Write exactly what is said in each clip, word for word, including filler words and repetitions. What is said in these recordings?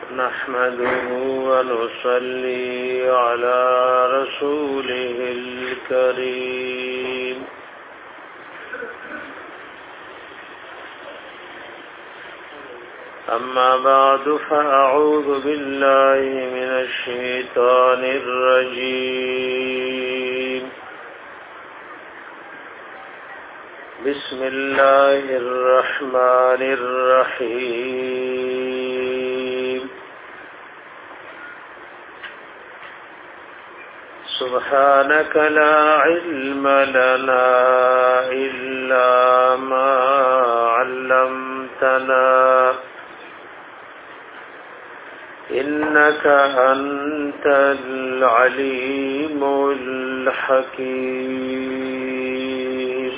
نحمده ونصلي على رسوله الكريم أما بعد فأعوذ بالله من الشيطان الرجيم بسم الله الرحمن الرحيم سبحانك لا علم لنا إلا ما علمتنا إنك أنت العليم الحكيم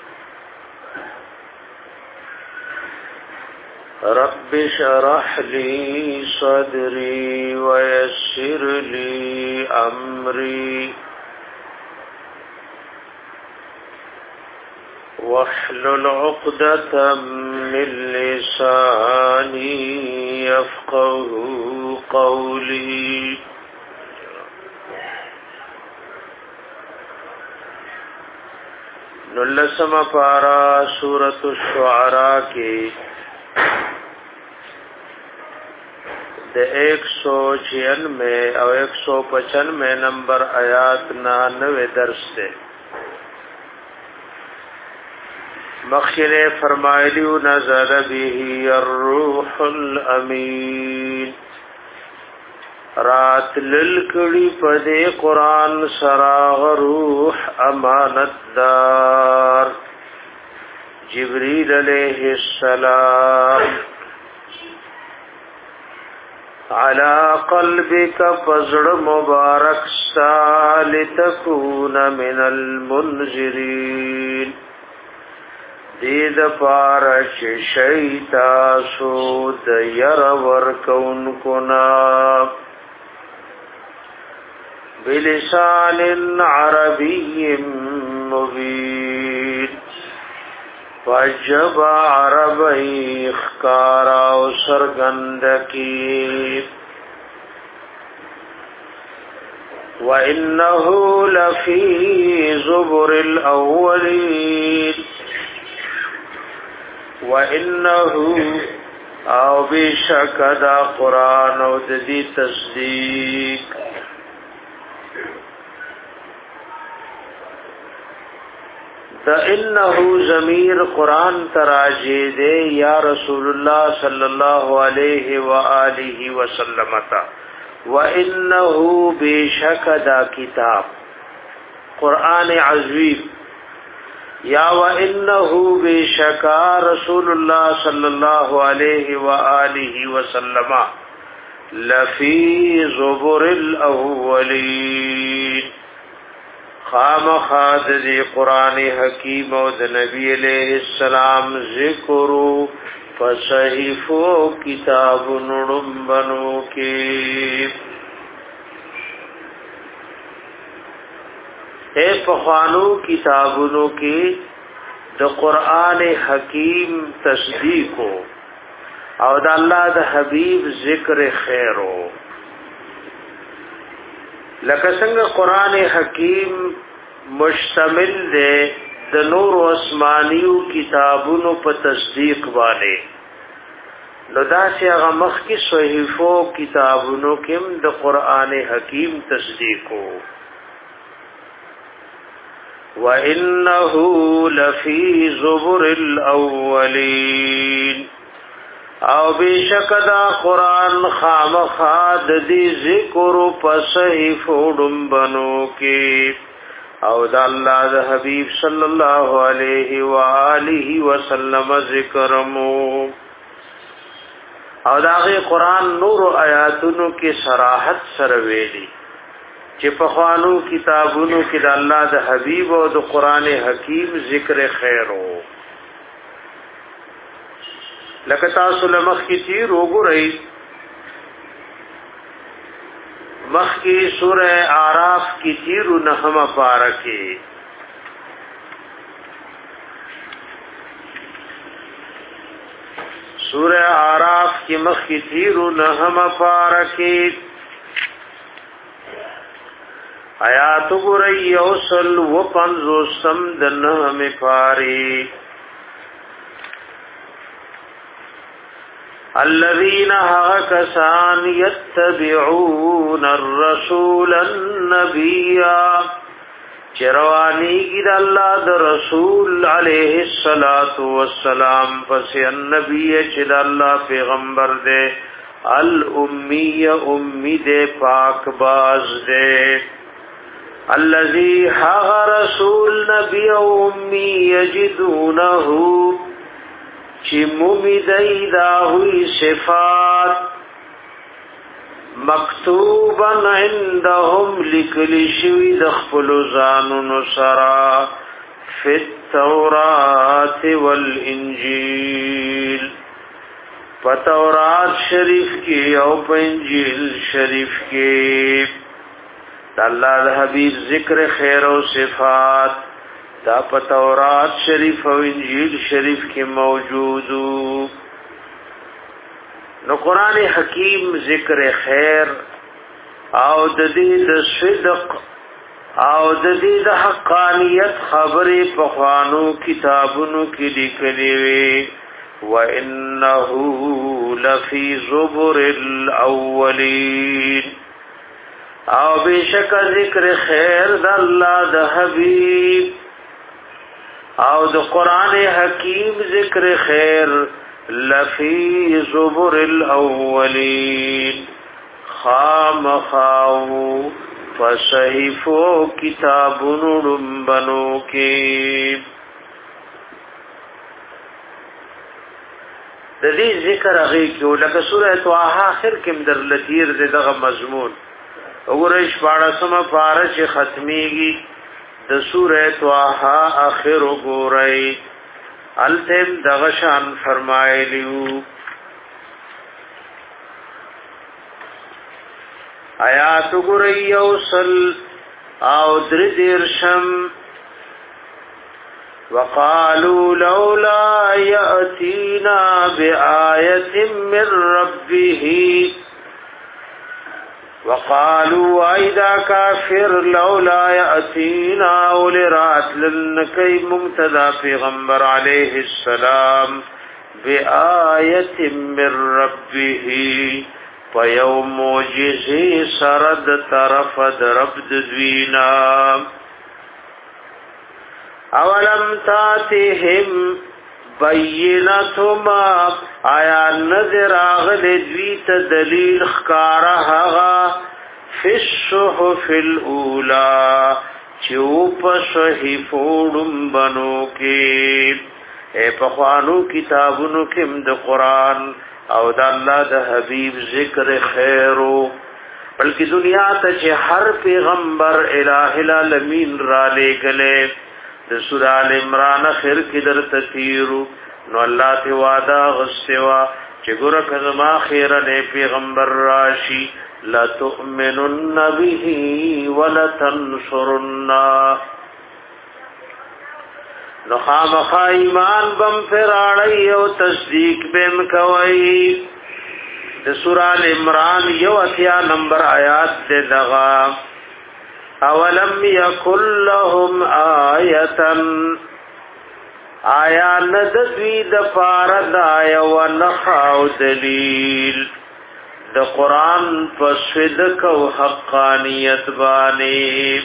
رب اشرح لي صدري ويسر لي أمري واحلل عقدة من لساني يفقه قولي نلسم پارا سورة الشعراء کی دے ایک سو چھیانوے او ایک سو پچانوے نمبر آیات نانوے درس دے مخشر فرمائلیو نزل به الروح الامین رات للکڑی پدے قرآن سراغ روح امانت دار جبریل علیہ السلام على قلبك فزر مبارك لتكون من المنذرين دید پارچ شیطا سود یر ورکون کنا بلسان عربی مبین وجب عربی اخکارا و سرگندکی وَإِنَّهُ لَفِي زُبُرِ الْأَوَّلِينَ وَإِنَّهُ او بشک دا قرآن او دی تصدیق دا انہو ضمیر قرآن تراجے دے یا رسول اللہ صلی اللہ علیہ وآلہ وسلم تا وَإِنَّهُ بشک دا کتاب قرآن عظیم یا وَإِنَّهُ بشکا رسول اللہ صلی اللہ علیہ وآلہ وسلم لفی زبر الاولین خام خاد دی قرآن حکیم و دی نبی علیہ السلام ذکرو فصحیفو کتاب نڑنبنو کی اے پخوانو کتابونو کی د قرآن حکیم تصدیقو او د الله د حبیب ذکر خیرو لکه څنګه قرآن حکیم مشتمل دے د نور و اسمانیو کتابونو په تصدیق باندې نو داسې هغه مخکې صحیفو کتابونو کې د قرآن حکیم تصدیقو وَإِنَّهُ لَفِي زُبُرِ الْأَوَّلِينَ او بشک دا قرآن خامخاد دی ذکر پسحیفو ڈنبنو کی او دا اللہ دا حبیب صلی اللہ علیہ وآلہ وسلم ذکرمو او دا غی قرآن نور آیاتونو کی صراحت سرویلی چې په خوانو کتابونو کې د الله د حبیب او د قران حکیم ذکر خیر او لکه تاسو لمخ کې تیر وګورئ مخ کې سوره اعراف کې تیر نهمه پارکه سورہ اعراف کی مخ کی تیرو نهم پارکی آیات گرئی یوصل و پنزو سمد نهم پاری الذين هكسان يتبعون الرسول النبي چروانی کی د الله د رسول علیه الصلاۃ والسلام پس النبی چې د الله پیغمبر دے الامی امی دے پاک باز دے الذي ها رسول نبی امی یجدونه چی ممیدئی دا ہوئی صفات مکتوبا عندهم لکلی شوی دخپل زانون سرا فی التورات والانجیل پا تورات شریف کی او پا انجیل شریف کی دا اللہ دا حبیب ذکر خیر و صفات دا پا تورات شریف و انجیل شریف کی موجودو نو قرآن حکیم ذکر خیر او د دې د صدق او د دې د حقانیت خبرې په خوانو کتابونو کې لیکلي وي وانه لفی زبر الاولین او بشک ذکر خیر د الله د حبیب او د قرآن حکیم ذکر خیر لفی زبر الاولین خام خاو فصحیفو کتابونو رنبنو کی د دې ذکر هغه کې لکه سوره طه اخر کې در لتیر دغه مضمون وګورئ شپاړسمه پارش ختميږي د سوره طه اخر وګورئ التم دغشان فرمایلیو آیات وګورئ یوصل او درdirsham وقالوا لولا يأتينا بآية من ربه وقالوا ايدا كافر لولا يأتينا ولرات لنكي ممتدى پیغمبر عليه السلام بآية من ربه فيوم موجزي سرد طرف درب دوینا اولم تاتهم بینتما آیا نظر آغل دویت دلیل خکارا حغا فی الصحف الاولا چوپ صحیفوڑم بنو کی اے پخوانو کتابونو کم د قرآن او د الله د حبیب ذکر خیرو بلکہ دنیا تا چه ہر پیغمبر الہ العالمین را لے گلے د سورہ ال عمران اخر کې در تثیرو نو الله ته وعده غستوا چې ګور کزما خیر نه پیغمبر راشي لا تؤمنن به ولا تنصرن نو خامخ ایمان بم فراړی او تصدیق بم کوي د سورہ ال عمران یو اتیا نمبر آیات ته دغا اولم یکل لهم آیتن آیا ندوی د پارد آیا و نخاو دلیل د قرآن پسودک و حقانیت بانی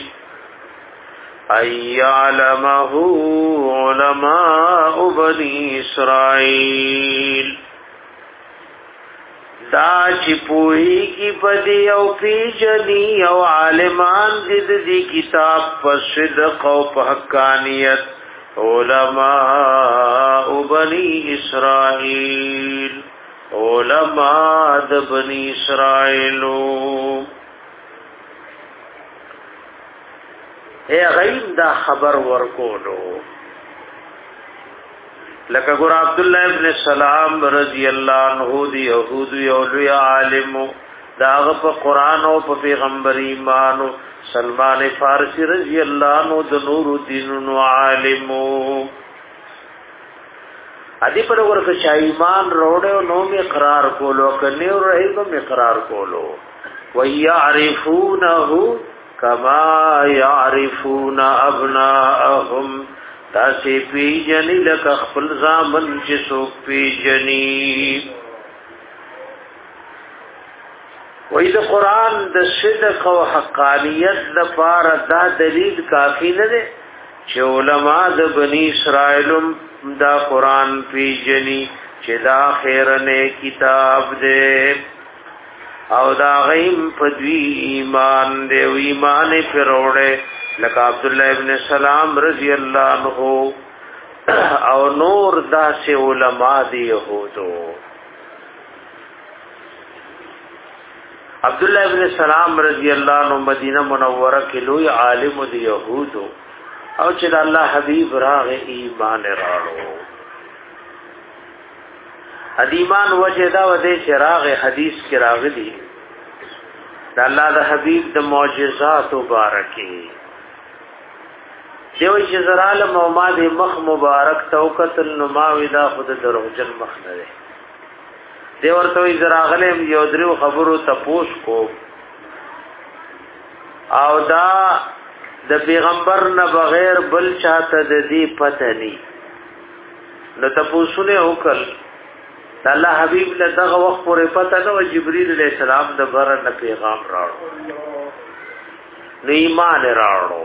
ایعلمه علماء بنی اسرائیل دا چې پوهی کی پدی او پی جنی او عالمان دید دی کتاب پر صدق او پر حقانیت علماء بنی اسرائیل علماء د بنی اسرائیلو اے غیب دا خبر ورکولو لکه ګور عبد الله ابن سلام رضی الله عنه دی یهود یو لوی عالم داغه په قران او په پیغمبر ایمان سلمان فارسی رضی الله عنه د نور الدین عالم ادي پر ورکه چا ایمان وروړو نو می اقرار کولو کني ورې نو می اقرار کولو ويعرفونه كما يعرفون ابناءهم تاسي پیجنی لک خپل زامن چې څوک پیجنی. وې د قران د صدق او حقانیت لپاره دا دلیل کافی نه دی چې علما د بنی اسرائیل دا قران پیجنی چې دا خیرنه کتاب دی او دا غیم پدوی ایمان دی و ایمان پروڑے لکه عبد الله ابن سلام رضی اللہ عنہ او نور دا سے علماء دی یہودو. عبد الله ابن سلام رضی اللہ عنہ مدینہ منورہ کې لوی عالم دی یہودو او چې الله حبیب راغ ایمان راړو. ادیمان وجدا و دې چراغ حدیث کې راغلي د الله د حبیب د معجزات مبارکي دیو چې زرال موماد مخ مبارک توکت النماودا خود دروغجن مخ نه دی دیو ورته زراغلم یو درو خبرو تپوس کو او دا د پیغمبر نه بغیر بل چاته د دې پته ني نو تپوسونه وکړ الله حبیب له دغه وخت پورې پته نو جبرئیل علیہ السلام د بر نه پیغام راوړو نو ایمان راوړو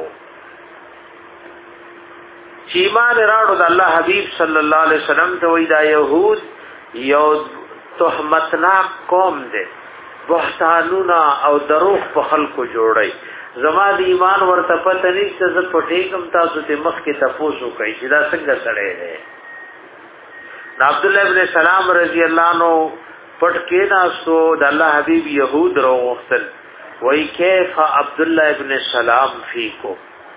چې ایمان راوړو د الله حبیب صلی الله علیه وسلم ته وای دا يهود یو تهمتناک قوم دی بهتانونه او دروغ په خلکو جوړي زما د ایمان ورته پته نشته زه پټېږم تاسو ته مخ کې تاسو کوي چې دا څنګه سره دی. عبد الله ابن سلام رضی اللہ عنہ پټ کې ناسو د الله حبیب يهود رو وختل وای کیف عبد الله ابن سلام فیکو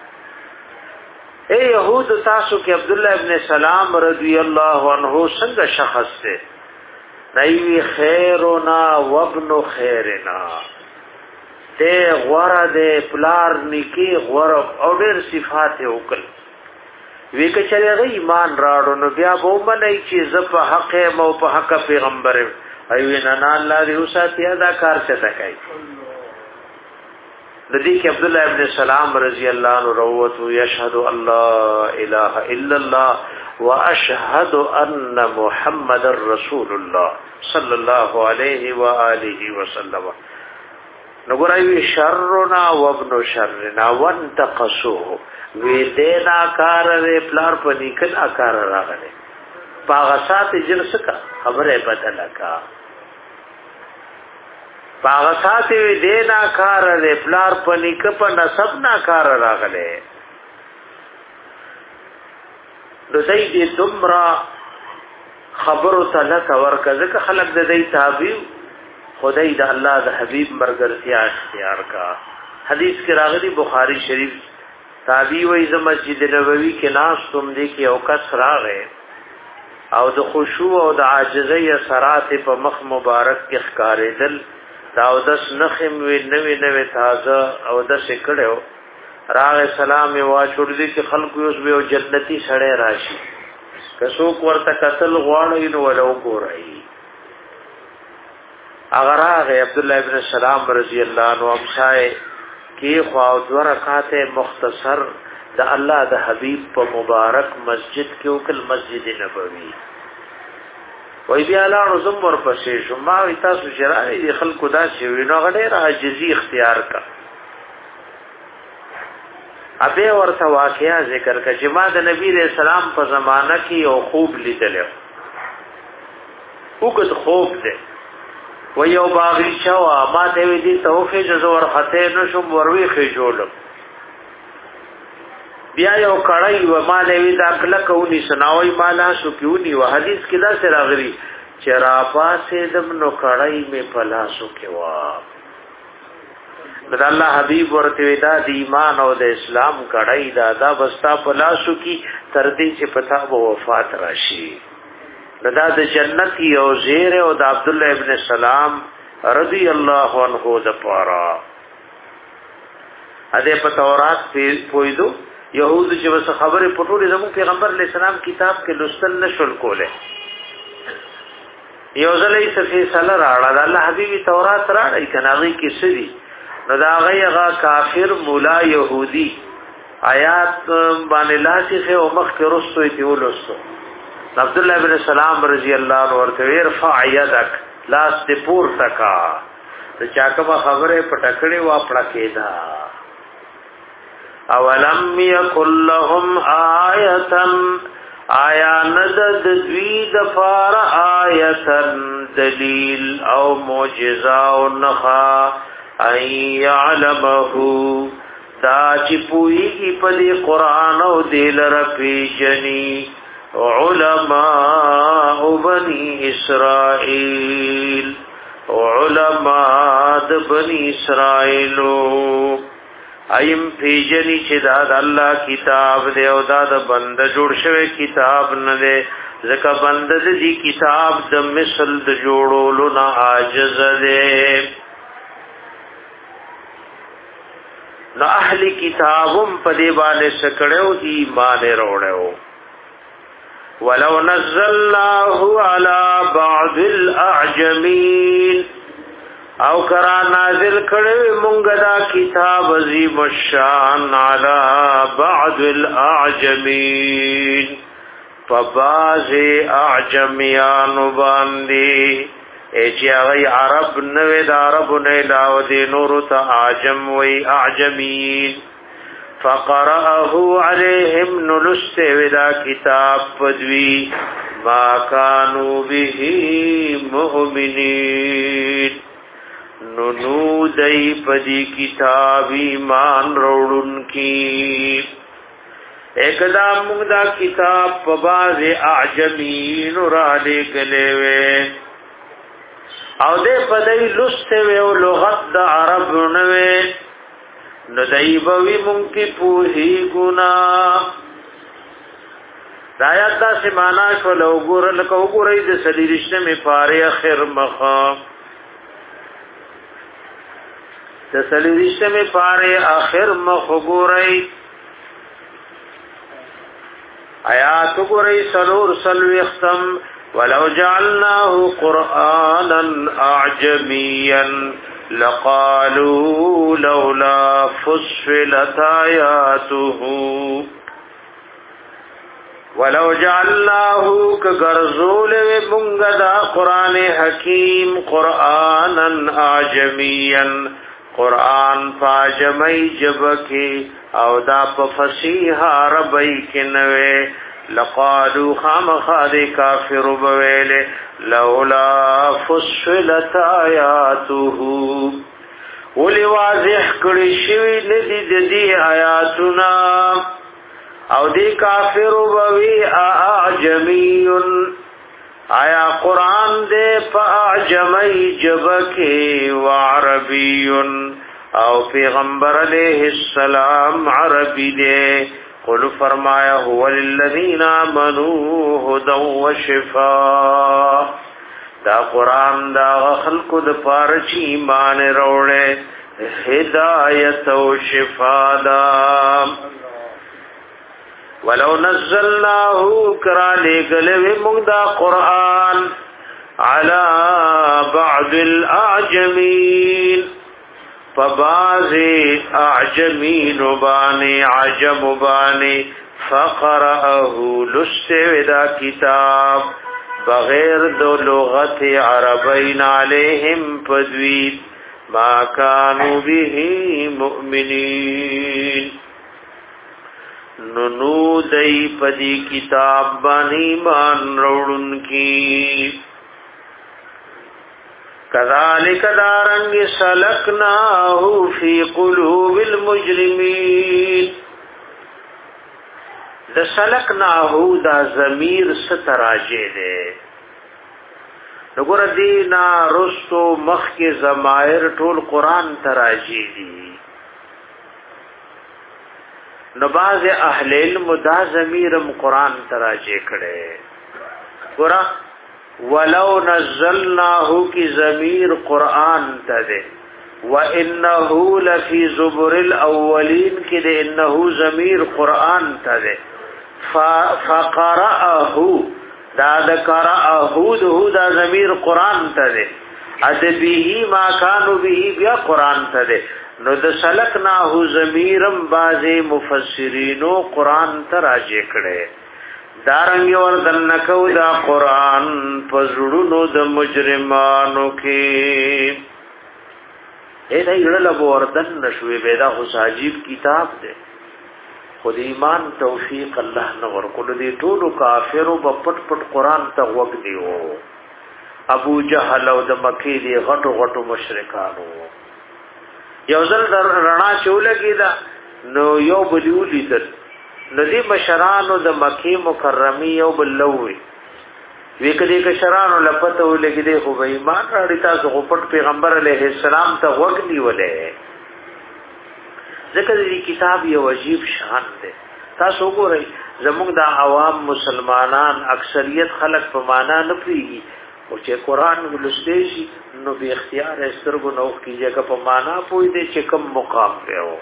اے يهود تاسو کې عبد الله ابن سلام رضی اللہ عنہ څنګه شخص ته نایوی خیرنا وابن خیرنا ته غوړه دې پلار نکی غوړ او ډېر صفات وکړ وی کچره غی ایمان راړو نو بیا به منای چې ز په حق مو په حق پیغمبر ایوی نه نه الله دې وساتیا دا کار څه کوي. د دې کې عبد الله ابن سلام رضی الله عنه روت یشهد ان لا اله الا الله واشهد ان محمد رسول الله صلی الله علیه و آله وسلم. نو ګورای شرنا وابن شرنا وانتقصوه وی دینا کار دے پلار پنی کنا کار راغلے پاغسات جرسکا خبر بدل کا پاغسات وی دینا کار دے پلار پنی کپ نسب نا کار راغلے رسئی دی دمرا خبرو تلک ورکزک خلق دی تابیو خدای دا اللہ دا حبیب مرگرتیا اختیار کا. حدیث کی راغلی بخاری شریف تابعی وای ز مسجد نبوی کې ناس تم دې کې او کس راغې او د خشوع او د عاجزۍ اثرات په مخ مبارک کې ښکارېدل دا او د نخم وی نوې نوې تازه او د سکړو راغې سلام وا چور دې چې خلکو اوس به جنتی سړی راشي کڅوک ورته قتل غواړي نو ولو ګورای اگر هغه عبد الله ابن سلام رضی الله عنه امشای کی خواو دو رکعت مختصر د الله د حبیب په مبارک مسجد کې وکل مسجد نبوي وای بیا لاړو زمور پسې شو ما وی تاسو شرای د خلکو دا چې وینو غډه راجزي اختیار کا ابه ورته واقعیا ذکر کا چې ما د نبی رسول سلام په زمانہ کې او خوب لیدل وګد خوب ده و یو باغچا وا ما ته وی دي توفه جزور خطه نشم وروي خجولم بیا یو کړای و ما له وی دا کله کوي سناوي مالا شو کیونی و حدیث کې دا سره غري چې را پاسې دم نو کړای می پلاسو کې وا د الله حبیب ورته دا د ایمان او د اسلام کړای دا دا بستا پلاسو کی تر دې چې پتا وو وفات راشي دا د جنت یو زیر او د عبد الله ابن سلام رضی الله عنه د پارا اده په تورات پویدو يهود چې وس خبره پټولې زموږ پیغمبر علیہ السلام کتاب کې لوستل نشول کوله یو ځلې صفی صلی راړه د الله حبیبي تورات راړی کناغي کې سړي نو دا غیغه کافر مولا يهودي آیات باندې لاسخه او مخ کې رسو دی ولوستو عبد الله ابن سلام رضی الله عنه ورته ارفع يدك لاس دې پور تکا ته چا کوم خبره پټکړې وا پړه کېدا اولم یکل لهم آیتن آیا ندد دوی دفار آیتن دلیل او معجزہ او نخا این یعلمہو دا چی پوئیگی پدی قرآن او دیل رفی جنی علماء بنی اسرائیل علماء د بنی اسرائیلو ایم پیجنی چې دا د الله کتاب دی او دا د بنده جوړ شوی کتاب نه دی ځکه بنده دی کتاب د مثل د جوړولو نه عاجز دی نو اهلی کتابم په دې باندې سکړو ایمان وروړو ولو نزلناه على بعض الاعجمين او کرا نازل کړي مونږ دا کتاب عظیم الشان على بعض الاعجمين فباز اعجمیان باندې چې هغه عرب نوې د عرب نه علاوه دي نور ته اعجم وی اعجمین فقرأه عليهم نلست ودا کتاب پدوی ما كانوا به مؤمنین ننو دای پدی کتاب ایمان روڑن کی اقدام موږ دا کتاب په باز اعجمین را لګلې وې او دې پدای لسته وې او لغت د عرب نه وې نو دای بوي مونږ کې پوهی ګنا دایات دا سمانا شول او ګور لکه وګورې د سلیریشته می پاره اخر مخا د سلیریشته می پاره اخر مخ وګورې آیات وګورې سلور سلو ختم ولو جعلناه قرآنا اعجميا لقالوا لولا فصلت آياته ولو جعلناه كغرزول منغدا قرآن حکیم قرآنا اعجميا قرآن فاجمی جبکی او دا په فصیح عربی کې نوې لقالوا خامخاد کافر بویل لولا فصلت آیاته ولی واضح کړي شوی ندی د دې آیاتنا او دی کافر بوی اعجمی آیا قرآن دے پا اعجمی جبکی وعربی او پیغمبر علیہ السلام عربی دے قل فرمایا هو للذین آمنوا هدى وشفاء دا قرآن دا خلق د پارچ ایمان روڑے ہدایت و شفاء دا ولو نزلناه کرا لگلوی مگدا قرآن على بعض الاعجمین فباز اعجمین بانی عجم بانی فقرأه لستودا کتاب بغیر دو لغت عربین علیہم پدوید ما کانوا به مؤمنین ننو دای پدی کتاب باندې مان روړن کی کذالک دارنگ سلکناه فی قلوب المجرمین د سلکناه دا ضمیر ستراجه ده وګور دینا رستو مخ کې ضمائر ټول قران تراجی دي نباز اهل علم دا ضمیرم قران تراجه کړي ګور ولو نزلناه کی ضمیر قران ته ده وانه لفی زبر الاولین کې د انه ضمیر قران ته ده فقرأه دا د قرأه دا ضمیر قران ته ده ادبه ما كانوا به بیا قران ته ده نو د سلکناه ضمیرم باز مفسرینو قران ته راځي کړي دارنګ وردن نکو دا قران پزړونو د مجرمانو کې اې دا یړل ابو وردن نشوي پیدا خو عجیب کتاب ده خود ایمان توفیق الله نه ورکول دي ټول کافرو په پټ پټ قران ته وګ دیو ابو جهل او د مکی دی غټو غټو مشرکانو یو ځل در رڼا چولګی دا نو یو بلیو لیدل ندی مشرانو د مکی مکرمی یو بلوي وکړي ک شرانو لپته ولګي دی خو به ایمان راړی تاسو غپټ پیغمبر علیه السلام ته وګلی ولې ځکه دې کتاب یو عجیب شان دی تاسو وګورئ زموږ د عوام مسلمانان اکثریت خلک په معنا نه پیږي او چې قران ولستې شي نو به اختیار سترګو نو کیږي که په معنا پوي دي چې کوم مقام دی او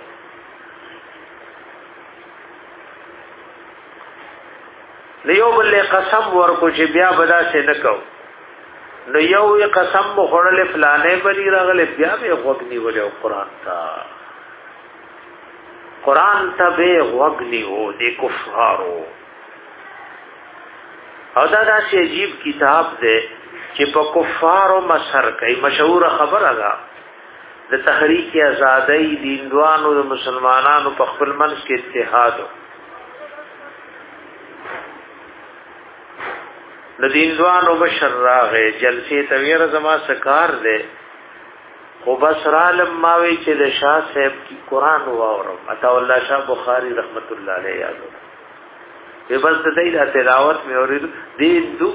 لیو بل قسم ورکو چې بیا بدا څه نکو نو یو قسم مخړل فلانه بلی راغله بیا به وګنی ولې قران تا قران ته به وګنی وو د کفارو او دا داسې عجیب کتاب دی چې په کفارو مسر کوي مشهور خبره ده د تحریک آزادۍ دیندوانو د مسلمانانو په خپل منځ کې اتحاد د دیندوانو بشر راغې جلسې تویر زما سکار دے خو بس رالم ماوی چې د شاه صاحب کی قرآن واورم عطا الله شاه بخاری رحمت الله علیه یادو به بس د دې تلاوت مې اورید دې دو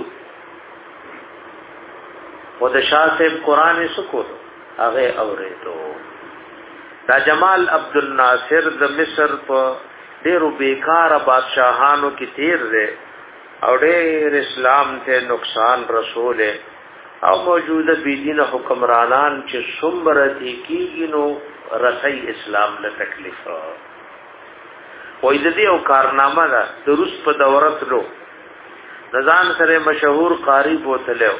او د شاه صاحب قرآن سکو هغه اوریدو دا جمال عبد الناصر د مصر په ډیرو بیکاره بادشاہانو کې تیر دی او ډېر اسلام ته نقصان رسول او موجوده بيدین حکمرانان چې څومره دي کېږي نو رسي اسلام له تکلیف وای د دې او کارنامه ده د روس په دورت لو رضان سره مشهور قاری بوتلو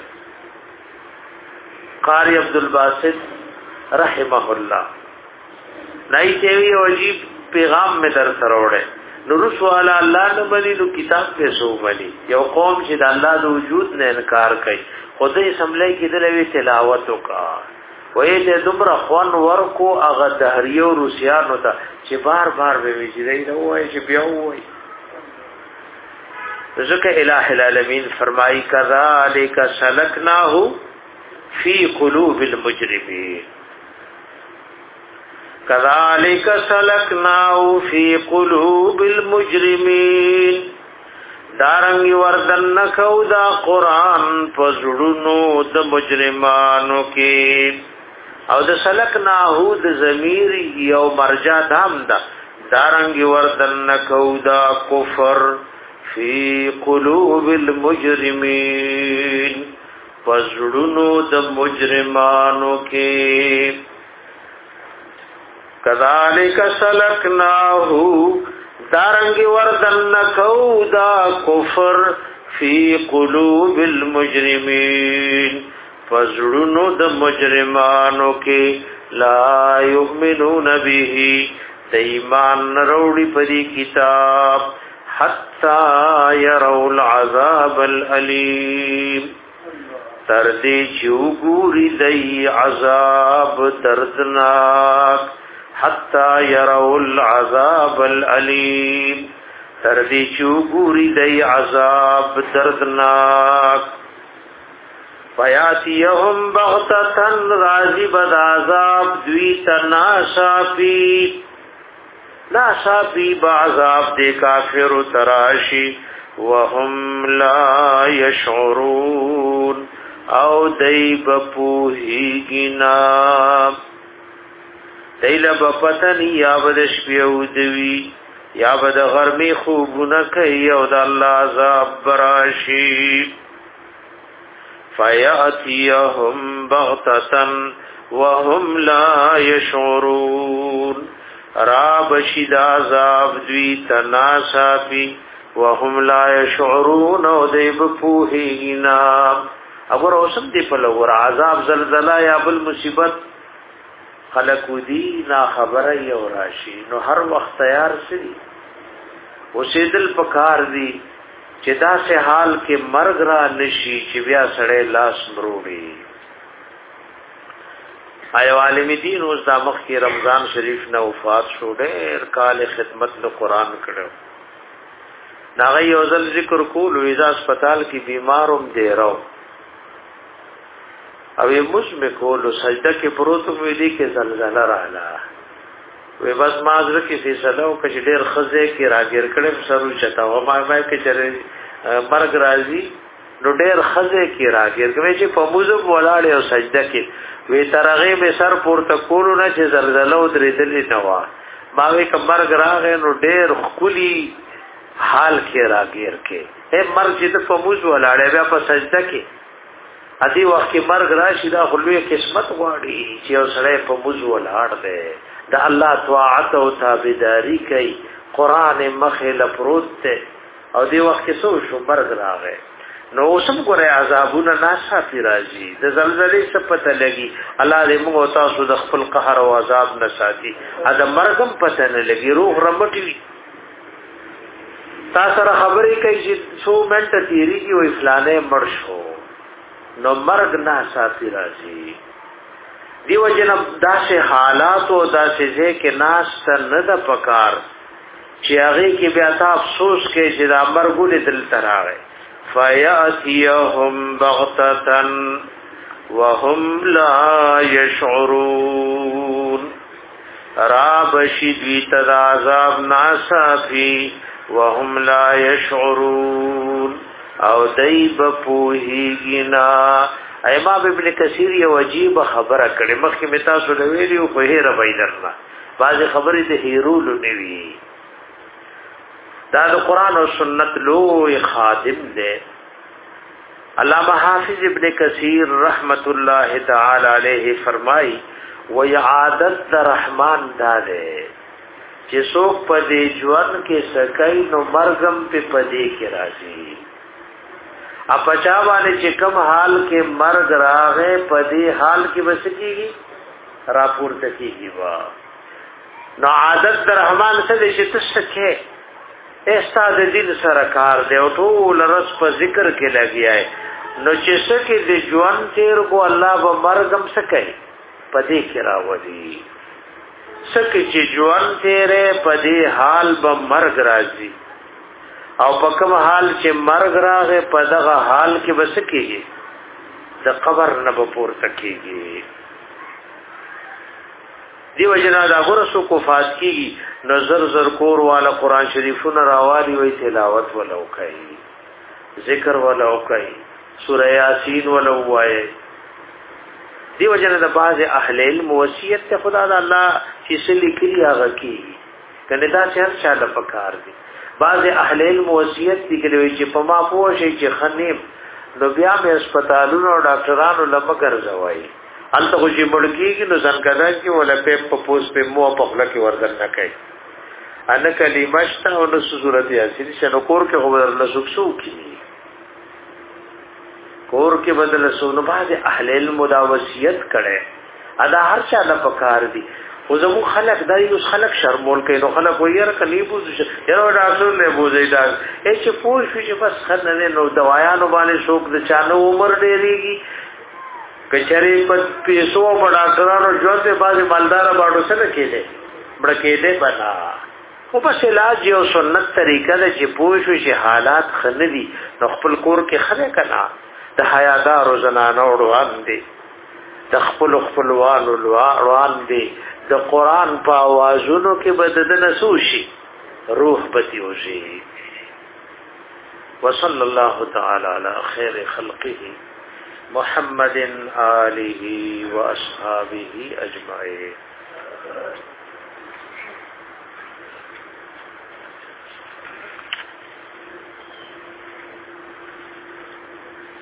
قاری عبد الباسط رحمه الله نای ته وی عجیب پیغام می در سره وړه نو رسو والا الله نه بلی نو کتاب په سو بلی یو قوم چې د الله د وجود نه انکار کوي خدای سملای کې دلوي تلاوت وکا وې ته دومره خوان ورکو هغه دهریو روسیانو ته چې بار بار به ویجری نو وای چې بیا وای ذکر الہ العالمین فرمای کذالک سلکناه فی قلوب المجرمین كذلك سلكناه في قلوب المجرمين دارنګ وردن نکو دا قران پزړونو د مجرمانو کې او د سلکناه د ضمیر یو مرجع دام دا دارنګ وردن نکو دا کفر فی قلوب المجرمين پزړونو د مجرمانو کې کذالک سلکناه دارنګ وردن نکو دا کفر فی قلوب المجرمین فزړونو د مجرمانو کې لا یؤمنون به ایمان نروړي په دې کتاب حتا يروا العذاب الالم تر دې چې وګوري دای عذاب دردناک حتا يروا العذاب الالم تر دې چې وګوري دای عذاب دردناک فیاتیهم بغتتن راضی بد عذاب دوی تناشافی ناشافی بعذاب دے کافر تراشی وهم لا یشعرون او دی بپوهیگنا دیل بپتن یا بدش بیودوی یا بد غرمی خوبونکی او دا اللہ عذاب براشی فیاتیهم بغتة وهم لا یشعرون را بشید عذاب دوی تناسافی وهم لا یشعرون او دیب پوهینا. اگر اوسم دی پلور عذاب زلزلہ یا بل مصیبت خلقو دی نا خبر یو راشی نو هر وقت تیار سی وسیدل پکار دی چې دا سه حال کې مرګ را نشي چې بیا سړی لاس مروړي. ایو عالم دین اوس د مخ کې رمضان شریف نه وفات شو ډېر کال خدمت نو قران کړو. ناغه یو ځل ذکر کول وې ځا هسپتال کې بیماروم دی راو او یې مزمه کول سجده کې پروت وې دي کې زلزلہ رااله وې بس ما حضرت کې فیصله او کچ ډېر خزه کې راګر کړم سرو چتا و ما ما کې چرې مرګ راځي نو ډېر خزه کې راګر کوي چې په موزه ولاړ او سجده کې وې ترغه به سر پورته کولو نه چې زلزلہ او درېدلې نه وا ما وې کمر راغې نو ډېر خولي حال کې راګر کې اے مرګ چې په موزه ولاړ بیا په سجده کې ادي وخت کې مرګ راشي دا خلوی قسمت غواړي چې یو سړی په موزه ولاړ دی دا الله طاعت او تابعداري کوي قران مخه لپروت ته او دی وخت کې سو شو مرګ راغی نو اوسم ګره عذابونه ناصافي راځي د زلزلې څخه پته لګي الله دې موږ تاسو د خپل قهر او عذاب نه ساتي ا د مرګم پته نه لګي روح رمټوي تاسو سره خبرې کوي چې څو منټه تیریږي او فلانه مړ شو نو مرګ ناصافي راځي. دیو جنب داسې حالات او داسې ځکه ناس ته نه د پکار چې هغه کې بیا تاسو افسوس کې چې د مرګ دل تراغه فیاتیهم بغتة وهم لا یشعرون را بشید وی تذاب ناسافی وهم لا یشعرون او دایب پوهیږي. امام ابن کثیر یو عجیب خبره کړي مخکې متا سو لویلی او په هیر بيدرنا بعض خبرې ته هیرول نوي دا د قران او سنت لوی خادم دی. علامہ حافظ ابن کثیر رحمت الله تعالی علیہ فرمای و عادت رحمان داله چې څوک په دې ژوند کې سکای نو مرګم په پدې کې راځي اپچا باندې چې کم حال کې مرګ راغې پدې حال کې بس کېږي راپور تکيږي وا نو عادت رحمان څه دې چې تسکه استاد دین سره کار دی او ټول رس په ذکر کې لګیای نو چې څه کې د ژوند تیر کو الله به مرګم سکه پدې کې راوړي څه چې ژوند تیرې پدې حال به مرګ راځي او په کوم حال چې مرګ راغې په دغه حال کې بس کېږي د قبر نه به پورته کېږي. دیو جنا دا غرسو کو فات کېږي نظر زر کور والا قران شریفونه راوالي وي تلاوت ولو کوي ذکر ولو کوي سوره یاسین ولو وایي. دیو جنا د باز اهل علم وصیت ته خدا د الله چې سلی کړی هغه کی کنه دا چې هر چا د پکار دي. بعض اهل علم وصیت دي کوي چې په ما پوه شي چې خنیم نو بیا مې هسپتالونو او ډاکټرانو لپاره ګرځوي الته خو چې مړکیږي نو ځنګدا کې ولا په پپوس په مو په خپل کې ورګن نه کوي ان کلمه شته او نو صورت یاسین شنو کور کې خبر الله سوکسو کی کور کې بدل سونو بعض اهل علم دا وصیت کړي ادا هر چا لپاره کار دي خو زمو خلق دای اوس خلق شرمول کوي نو خلق ویره کلی بوز یره ډاکټر نه بوزي دا هیڅ پوه شي چې بس خننه نو دوايانو باندې شوق د چانو عمر ډېریږي کچري په پیسو په ډاکټرانو ژوند به بعض مالدار باندې سره کېده بڑا کېده بنا خو په علاج یو سنت طریقه ده چې پوه شو چې حالات خندي نو خپل کور کې خله کنا د حیادار زنانو روان دي د خپل خپلوانو روان دي د قران په आवाजونو کې بددنه سوشي روح بتیوشي. وصلی الله تعالی علی خیر خلقه محمد آله و اصحابه اجمعین.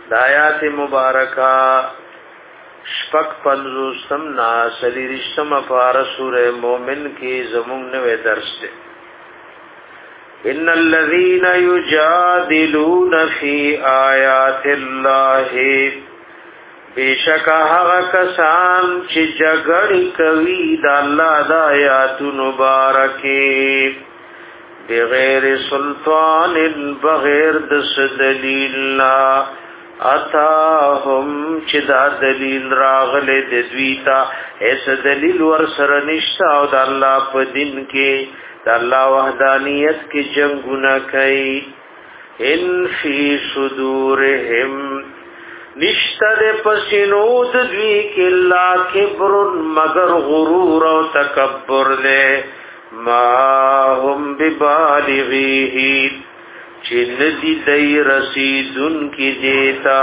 آیات مبارکہ شپک پنزوستم ناسلی رشتم افار سورہ مومن کی زمون نوے درس دے ان الذین یجادلون فی آیات اللہ بیشک هغه کسان چې جګړې کوي د الله د آیاتو مبارکې بغیر سلطان بغیر د دلیل لا اتاهم چې دا دلیل راغله د دویتا ایس دلیل ور سره نشته او د الله په دین کې د الله وحدانیت کې جنگونه کوي ان فی صدورهم نشتر پسینود دوی کی اللہ کبر مگر غرور و تکبر لے ما هم ببالغیہی چن دی دی رسیدن کی دیتا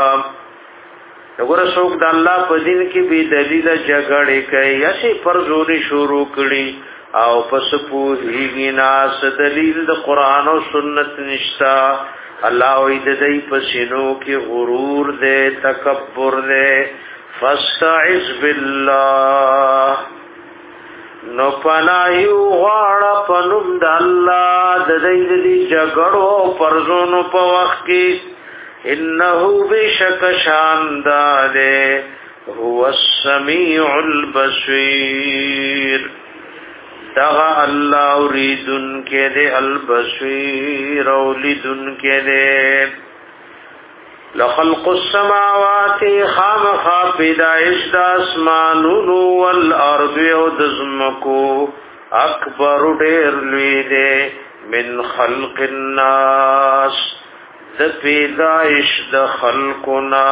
نگو رسوک دا اللہ پا دن کی بی دلیل جگڑے کئی اسی پرزونی شروع کری او پس پوہی ناس دلیل دا قرآن و سنت نشتا اللہ وید دی پسینو کی غرور دے تکبر دے فاستعذ باللہ نو پناہیو غاڑا پنم دا اللہ دی دی جگڑو پرزونو پا وقت کی انہو بشک شاندادے هو السمیع البصیر دغا اللہ اوریدن کے دے البصیر اولیدن کے دے لخلق السماوات خام خاپدائش دا اسمانون والارض او دزمکو اکبر دیر لوی دے من خلق الناس دا پیدائش دا خلقنا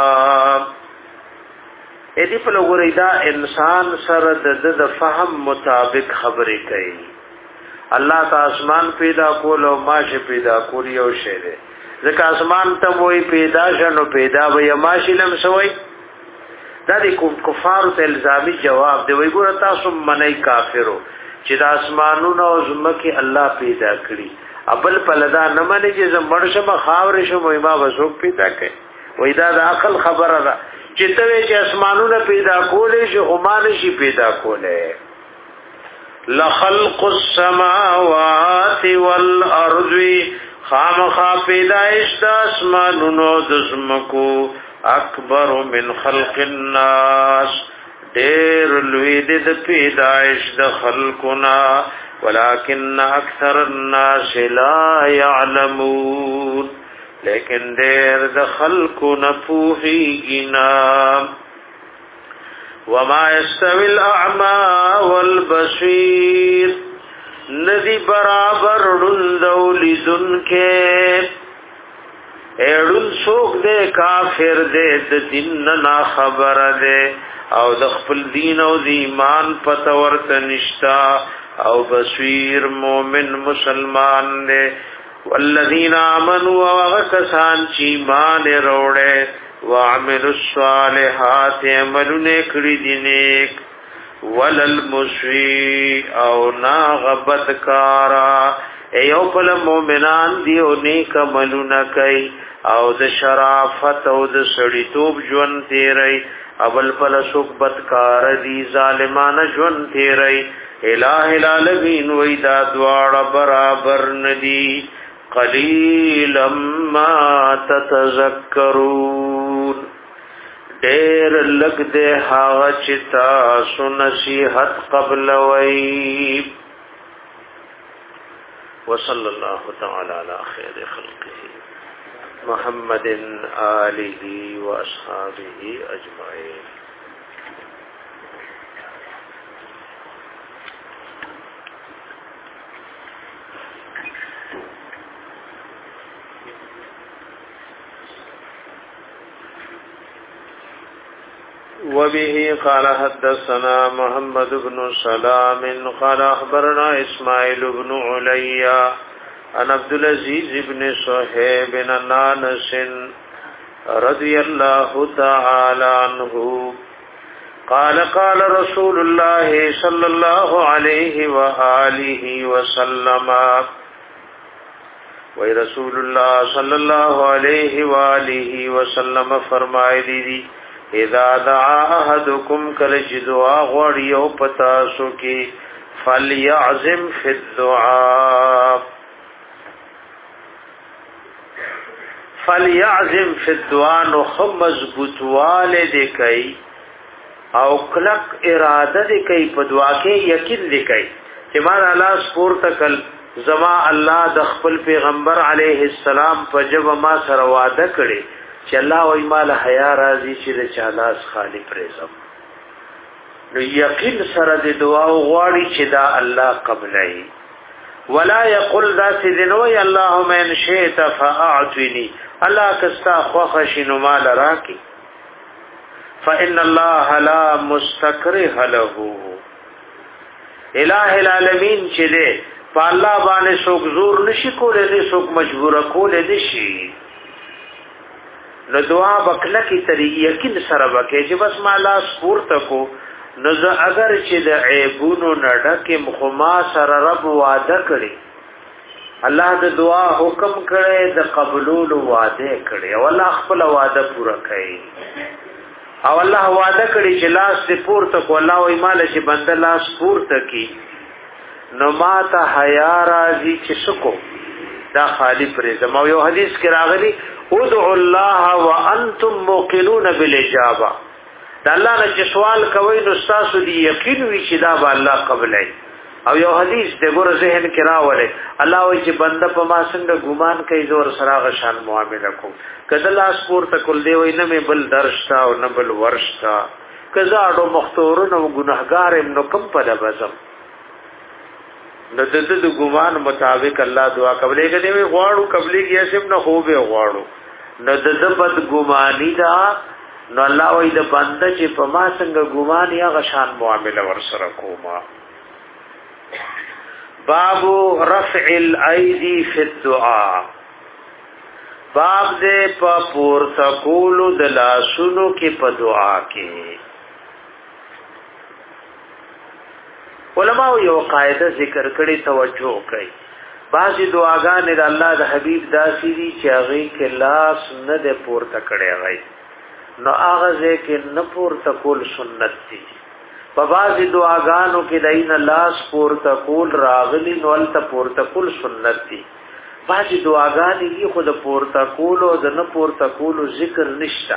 ایدی په لګورې دا انسان سره د د فهم مطابق خبرې کوي الله ته اسمان پیدا کول او ماش پیدا کول یو شی دی ځکه اسمان ته وای پیدا شنو پیدا وای ماش لم سوی دا د کفار ته الزامي جواب دی وای ګور تاسو منای کافرو چې د اسمانونو او زمکه الله پیدا کړی ابل پلدا نه منی چې زمړ شم خاور شم ما وسوک پیدا کړي وای دا د عقل خبره ده چتوی چې اسمانونه پیدا کولې شو اومان شي پیدا کولې لخلق السماوات والارض خامخا پیدائش د اسمانونو د زمکو اکبر من خلق الناس ډېر لوی د پیدائش د خلقنا ولكن اکثر الناس لا يعلمون لیکن دیر د خلق نفوحیگنا وما يستوي الاعمى والبصير ندی برابر رندو لذن کے ایڑن سوک دے کافر دے د دین نا خبر دے او د خپل دین او د ایمان پتورت نشتا او بصیر مومن مسلمان دے والذین آمنوا وغکسان چی مان روڑے وعملوا الصالحات عملنے کری دینیک وللمسوی او ناغبت کارا ایو پل مومنان دیو نیک عملنا کئی او د شرافت او د سڑیتوب جون تیرئی اول پل سکبت کار دی ظالمان جون تیرئی الہ العالمین ویدا دوار برابر ندی قلیلا ما تتذکرون دیر لگ دے هاغ چتا سنصیحت قبل وی وصل اللہ تعالی علی خیر خلقه محمد آلہ و اصحابہ اجمعین وبه قال حدثنا محمد بن سلام قال اخبرنا اسماعيل بن عليا عن عبد العزيز بن صهيب بن انس رضي الله تعالى عنه قال قال رسول الله صلى الله عليه واله وسلم وی رسول الله صلی الله علیه و آله وسلم فرمایلی دی اذا دعا احدکم کل جدعا غوڑی او پتاسو کی فلیعظم فی الدعا فلیعظم فی الدعا نو مضبوط والے کئی او کلک اراده دی کئی په دعا کې یقین دی کئی چې ما الله سپور تکل زما الله د خپل پیغمبر علیه السلام په جب ما سره وعده کړي چې الله وای مال حیا راضی چې د چالاس خالی پرېزم نو یقین سره د دعا غواړي چې دا الله قبلای ولا یقل ذات ذنوی اللهم ان شئت فاعطنی الله کستا خوښ شنو مال راکی فإن الله لا مستكره له الہ العالمین چې دې په الله باندې څوک زور نشي کولای دې څوک مجبور کولای دې شي نو دعا وکړه کی طریقې یقین سره وکړي چې بس ما لا سپورته کو نو اگر چې د عیبونو نډکه مخما سره رب وعده کړي الله د دعا حکم کړي د قبولولو وعده کړي او الله خپل وعده پوره کوي او الله وعده کړی چې لاس دې پورته کو الله وای مال چې بنده لاس پورته کی نو ما ته حیا راځي چې سکو دا خالی پرې زمو یو حدیث کې راغلی ادعوا الله وانتم موقنون بالاجابه دا الله نه چې سوال کوي نو تاسو دې یقین وي چې دا به الله قبلای او یو حدیث دې ګور ذهن کې راولې الله وای چې بنده په ما څنګه ګمان کوي زور سره غشان معاملې کوم کله لاس پورته کول دی وای نه مې بل درشتا او نه بل ورشتا کزا اډو مختورن او ګناهګار نو کم په لبزم نو د دې د ګمان مطابق الله دعا قبلې کړي وي غواړو قبلې کې اسم نه خوبه غواړو نو د دې بد ګماني دا نو الله وای د بنده چې په ما څنګه ګمان یا غشان معاملې ور سره کوما باب رفع الايدي في الدعاء باب دې په پورته کولو د لاسونو کې په دعا کې علماء یو قاعده ذکر کړي توجه کوي بعضی دعاګانې د الله د حبيب داسې دي چې هغه کې لاس نه د پورته کړي وای نو هغه ځکه نه پورته کول سنت دي په بعضی دعاګانو کې داینه لاس پورته کول راغلي نو الته پورته کول سنت دي بعضی دعاګانې دي خود پورته کول او د نه پورته کول ذکر نشته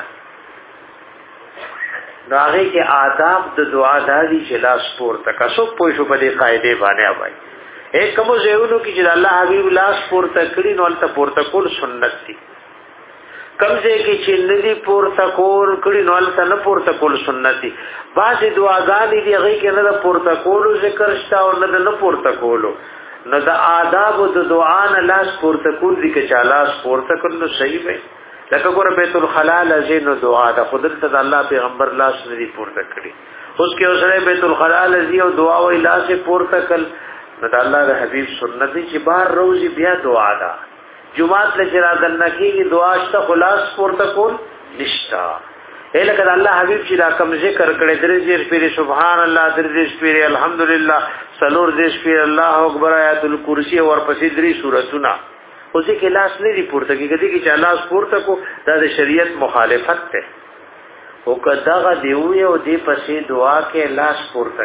راغی کې آداب د دعا دادي چې لاس پورته کاسو پوه شو په دې قاعده باندې اوای ایک کوم زیونو کې چې الله حبیب لاس پورته کړی نو الته پورته کول سنت دي کمزه کې چې ندي پورته کول کړي نو الته نه پورته کول سنت دي بعضی دعاګانې دي هغه کې نه پورته کول ذکر شته او نه نه پورته کولو نو د آداب د دعا نه لاس پورته کول دي چې لاس پورته کول نو صحیح وي لکه ګور بیت الخلا لزین دعا د خدای ته الله پیغمبر لاس ندي پورته کړی اوس کې اوسره بیت الخلا لزی او دعا وی لاس پورته کړ نو د الله د حبیب سنت چې بار روزي بیا دعا ده جمعات لچرا دلنا کېږي دعا شته خلاص پورته کول نشتا الکه الله حبیب چې دا کوم ذکر کړي درې دې پیری سبحان الله درې دې پیری الحمدلله سلور دې پیری الله اکبر آیات الکرسی او ورپسې درې سوراتونه اوس کې لاس نه دی پورته کېږي کدي چې الله پورته کو دا د شریعت مخالفت ده او کداغه دیوی او دې پسې دعا کې لاس پورته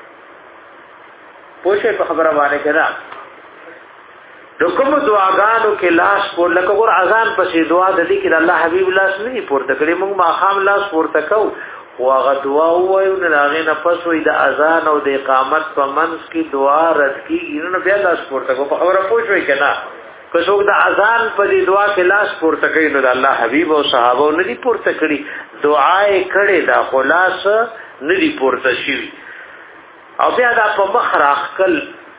کې پوښې په خبره باندې کړه د کوم دعاګانو کې لاس پور لکه ور اذان پسې دعا د دې کې الله حبیب لاس نه پورته کړي موږ ما خام لاس پورته کو او هغه دعا وایو نه هغه نه پس وې د اذان او د اقامت په منځ کې دعا رد کیږي نو بیا لاس پورته کو په خبره پوښوي کنه که څوک د اذان په دې دعا کې لاس پورته کوي نو د الله حبیب او صحابه نه دي پورته کړي دعا یې کړي دا خلاص نه دي پورته شي او بیا دا په مخ راخل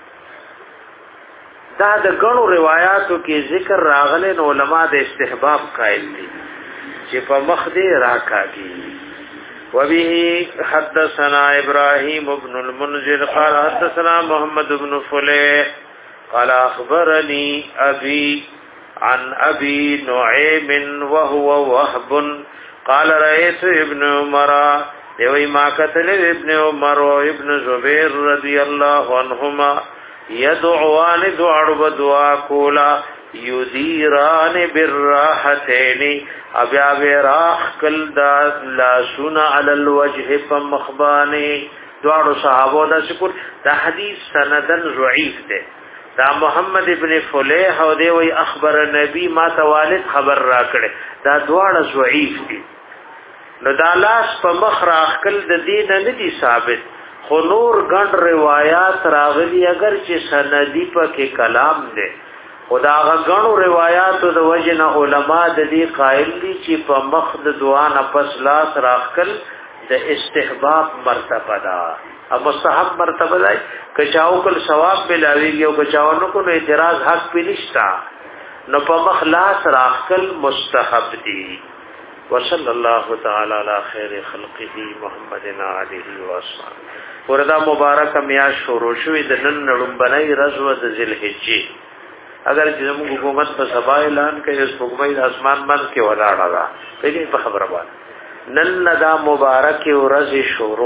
دا د غنو روایتو کې ذکر راغلي نو علما د استحباب قائل دي چې په مخ دې راکاږي وبه حدثنا ابراهيم ابن المنذر قال حدثنا محمد بن فليح قال اخبرني ابي عن ابي نعيم وهو وهب قال رايت ابن عمر دوی ما قتل ابن عمر و ابن زبير رضي الله عنهما يدعوان دعاء بدعاء کولا یدیران بالراحتین ابیا وراخ کل دا لاسونا علی الوجه فمخبانی دوارو صحابو دا سکر دا حدیث سندن ضعیف دے دا محمد ابن فلیح او دی وی اخبر نبی ما توالد خبر را کړي دا دوارو ضعیف دی نو دا لاس په مخ راخکل د دین نه دي ثابت خو نور ګڼ روایات راغلي اگر چې سندی په کې کلام دی خدا غنو روایات د وجنه علما د دې قائل دي چې په مخ د دعا نه پس لاس راخکل د استحباب مرتبه ده او مستحب مرتبه ده کچاو کل ثواب ملاويږي او کچاو نو کو اعتراض حق پینشتا نو په مخ لاس راخکل مستحب دي وصلی الله تعالی علی خیر خلقه محمد علیه و اصحابہ وردا مبارک میا شروع شوې د نن نړمبنۍ رزوه د ذلحجې اگر چې موږ حکومت په سبا اعلان کوي اس حکومت اسمان من کې ولاړه ده دې په خبره باندې نن ندا مبارک ورځ شروع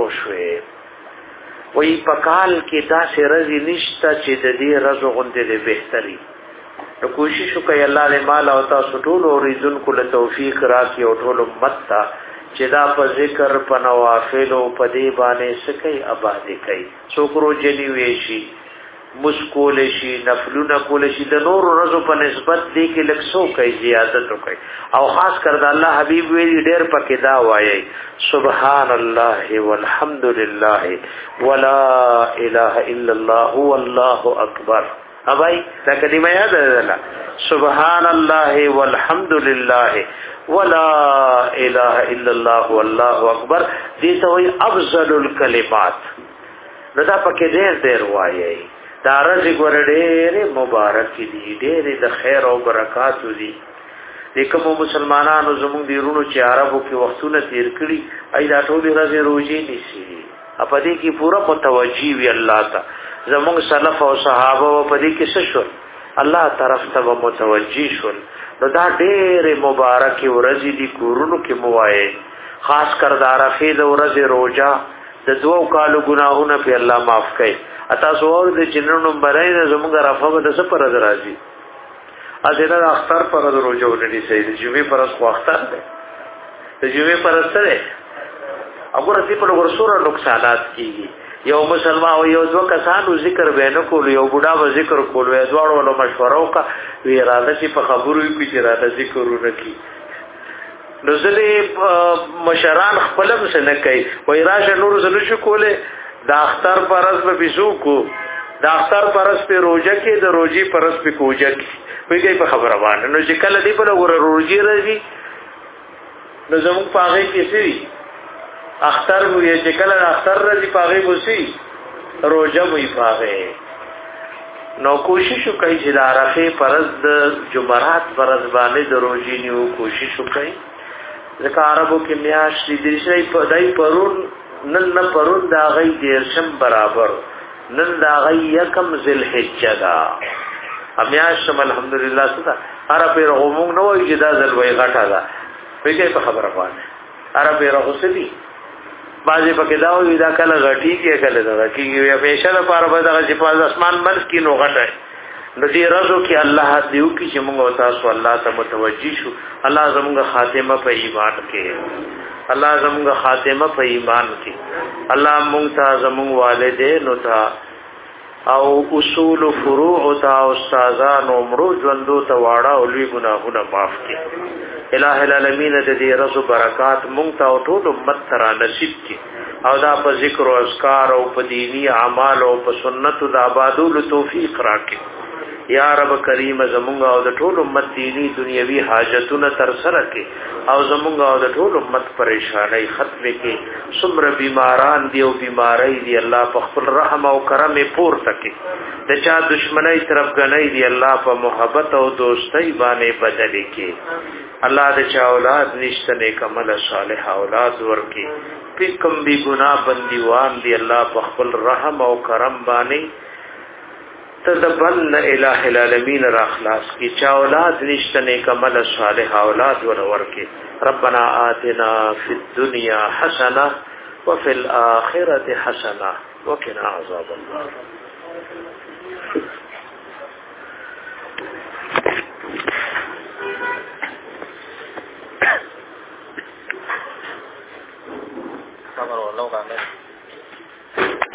شوې وې په کال کې دا سرزي نشته چې د دې ورځ غونډې دې بهتري نو کوشش وکړئ الله دې مال او تاسو ټول اوریدون کول توفیق راکړي او ټول امت ته چې دا په ذکر په نوافل او په دې باندې سکي آبادی کوي څوکرو جنی ویشي مسکول شي نفلونه کول شي د نور ورځو په نسبت دې کې لکسو کوي زیادت کوي او خاص کر د الله حبيب وی ډېر پکې دا وایي سبحان الله والحمد لله ولا اله الا الله والله اکبر ابای دا کلمه یاد ده سبحان الله والحمد لله ولا اله الا الله والله اکبر دې ته وایي افضل الکلمات دا پکې ډېر ډېر وایي دا رزق ورډېره مبارک دي ډېره د خیر او برکات دي دغه مسلمانانو زموږ دی رونو چې عربو کې وختونه تیر کړی اې دا ټول ورځې روزي نشي په دې کې پورا متوجي وي الله ته زموږ سلف او صحابه په دې کې څه شو الله طرف ته متوجي شول نو دا ډېره مبارک ورځې دي کورونو کې موایي خاص کر دا رفیع ورځې روزه د دوو کالو ګناهونه په الله معاف کړي اتا سوال د جنونو برای د زموږه رافه د څه پر راځي اځنه د اختر پر د روزو ولري سي د جمعې پر اس اختر ده د جمعې پر سره وګوره چې په ورسوره نقصانات کیږي یو مسلمان او یو ځو کسانو ذکر بینه کول یو بوډا و ذکر کول وی دواړو له مشوره وکړه وی اراده چې په خبرو یې کې اراده ذکرونه کی نو ځلې مشران خپل مسنه کوي وای راشه نور زلو شو کوله دا اختر پرس په بيزو کو دا اختر پرس په روزه کې د روزي پرس په کوجه کې ویږي په خبره باندې نو چې کله دی په لور روزي راځي نو زموږ پاغه کې سي اختر وې چې کله اختر راځي پاغه وسی روزه وې پاغه نو کوشش وکړئ چې د عرفه پرز د جمعرات پرز باندې د روزي نیو کوشش وکړئ ځکه عربو کې میاشت دې شي په دای پرون نن نه پرون دا غي دیرشم برابر نن دا غي یکم ذل حجه دا امیاشم الحمدلله ستا عربه رغمون نو وي دا ذل وي غټه دا ویګه په خبره باندې عربه رغسلی باځي پکې دا وي دا کله غټي کې کله دا کېږي همیشه لپاره به دا چې په اسمان منځ کې نو غټه نو دې رازو کې الله دیو کې چې موږ او تاسو الله ته متوجي شو الله زموږ خاتمه په ایمان کې الله زموږ خاتمه په ایمان کې الله موږ ته زموږ والدین او ته او اصول و فروع او ته استادان او مرو ژوندو ته واړه او لوی ګناهونه معاف کړي الہ العالمین د دې رزق برکات مونږ ته او ټول امت ترا نصیب کړي او دا په ذکر او اذکار او په دینی اعمال او په سنت د آبادول توفیق راکړي یا رب کریم زمونږ او د ټول امت دینی دنیوي حاجتونه تر سره کړي او زمونږ او د ټول امت پریشانای ختم کړي څومره بیماران دی او بیماری دی الله په خپل رحم او کرم پور تکي د چا دشمنی طرف غنۍ دی الله په محبت او دوستۍ باندې بدل کړي الله د چا اولاد نشته نیک عمل صالح اولاد ورکي پکم بی گناہ بندیوان دی الله په خپل رحم او کرم باندې تدبن الہ العالمین را اخلاص کی چا اولاد نشته نیک عمل صالح اولاد ورکي ربنا آتنا فی الدنیا حسنه وفي الاخره حسنه وقنا عذاب النار صبر ولو غامر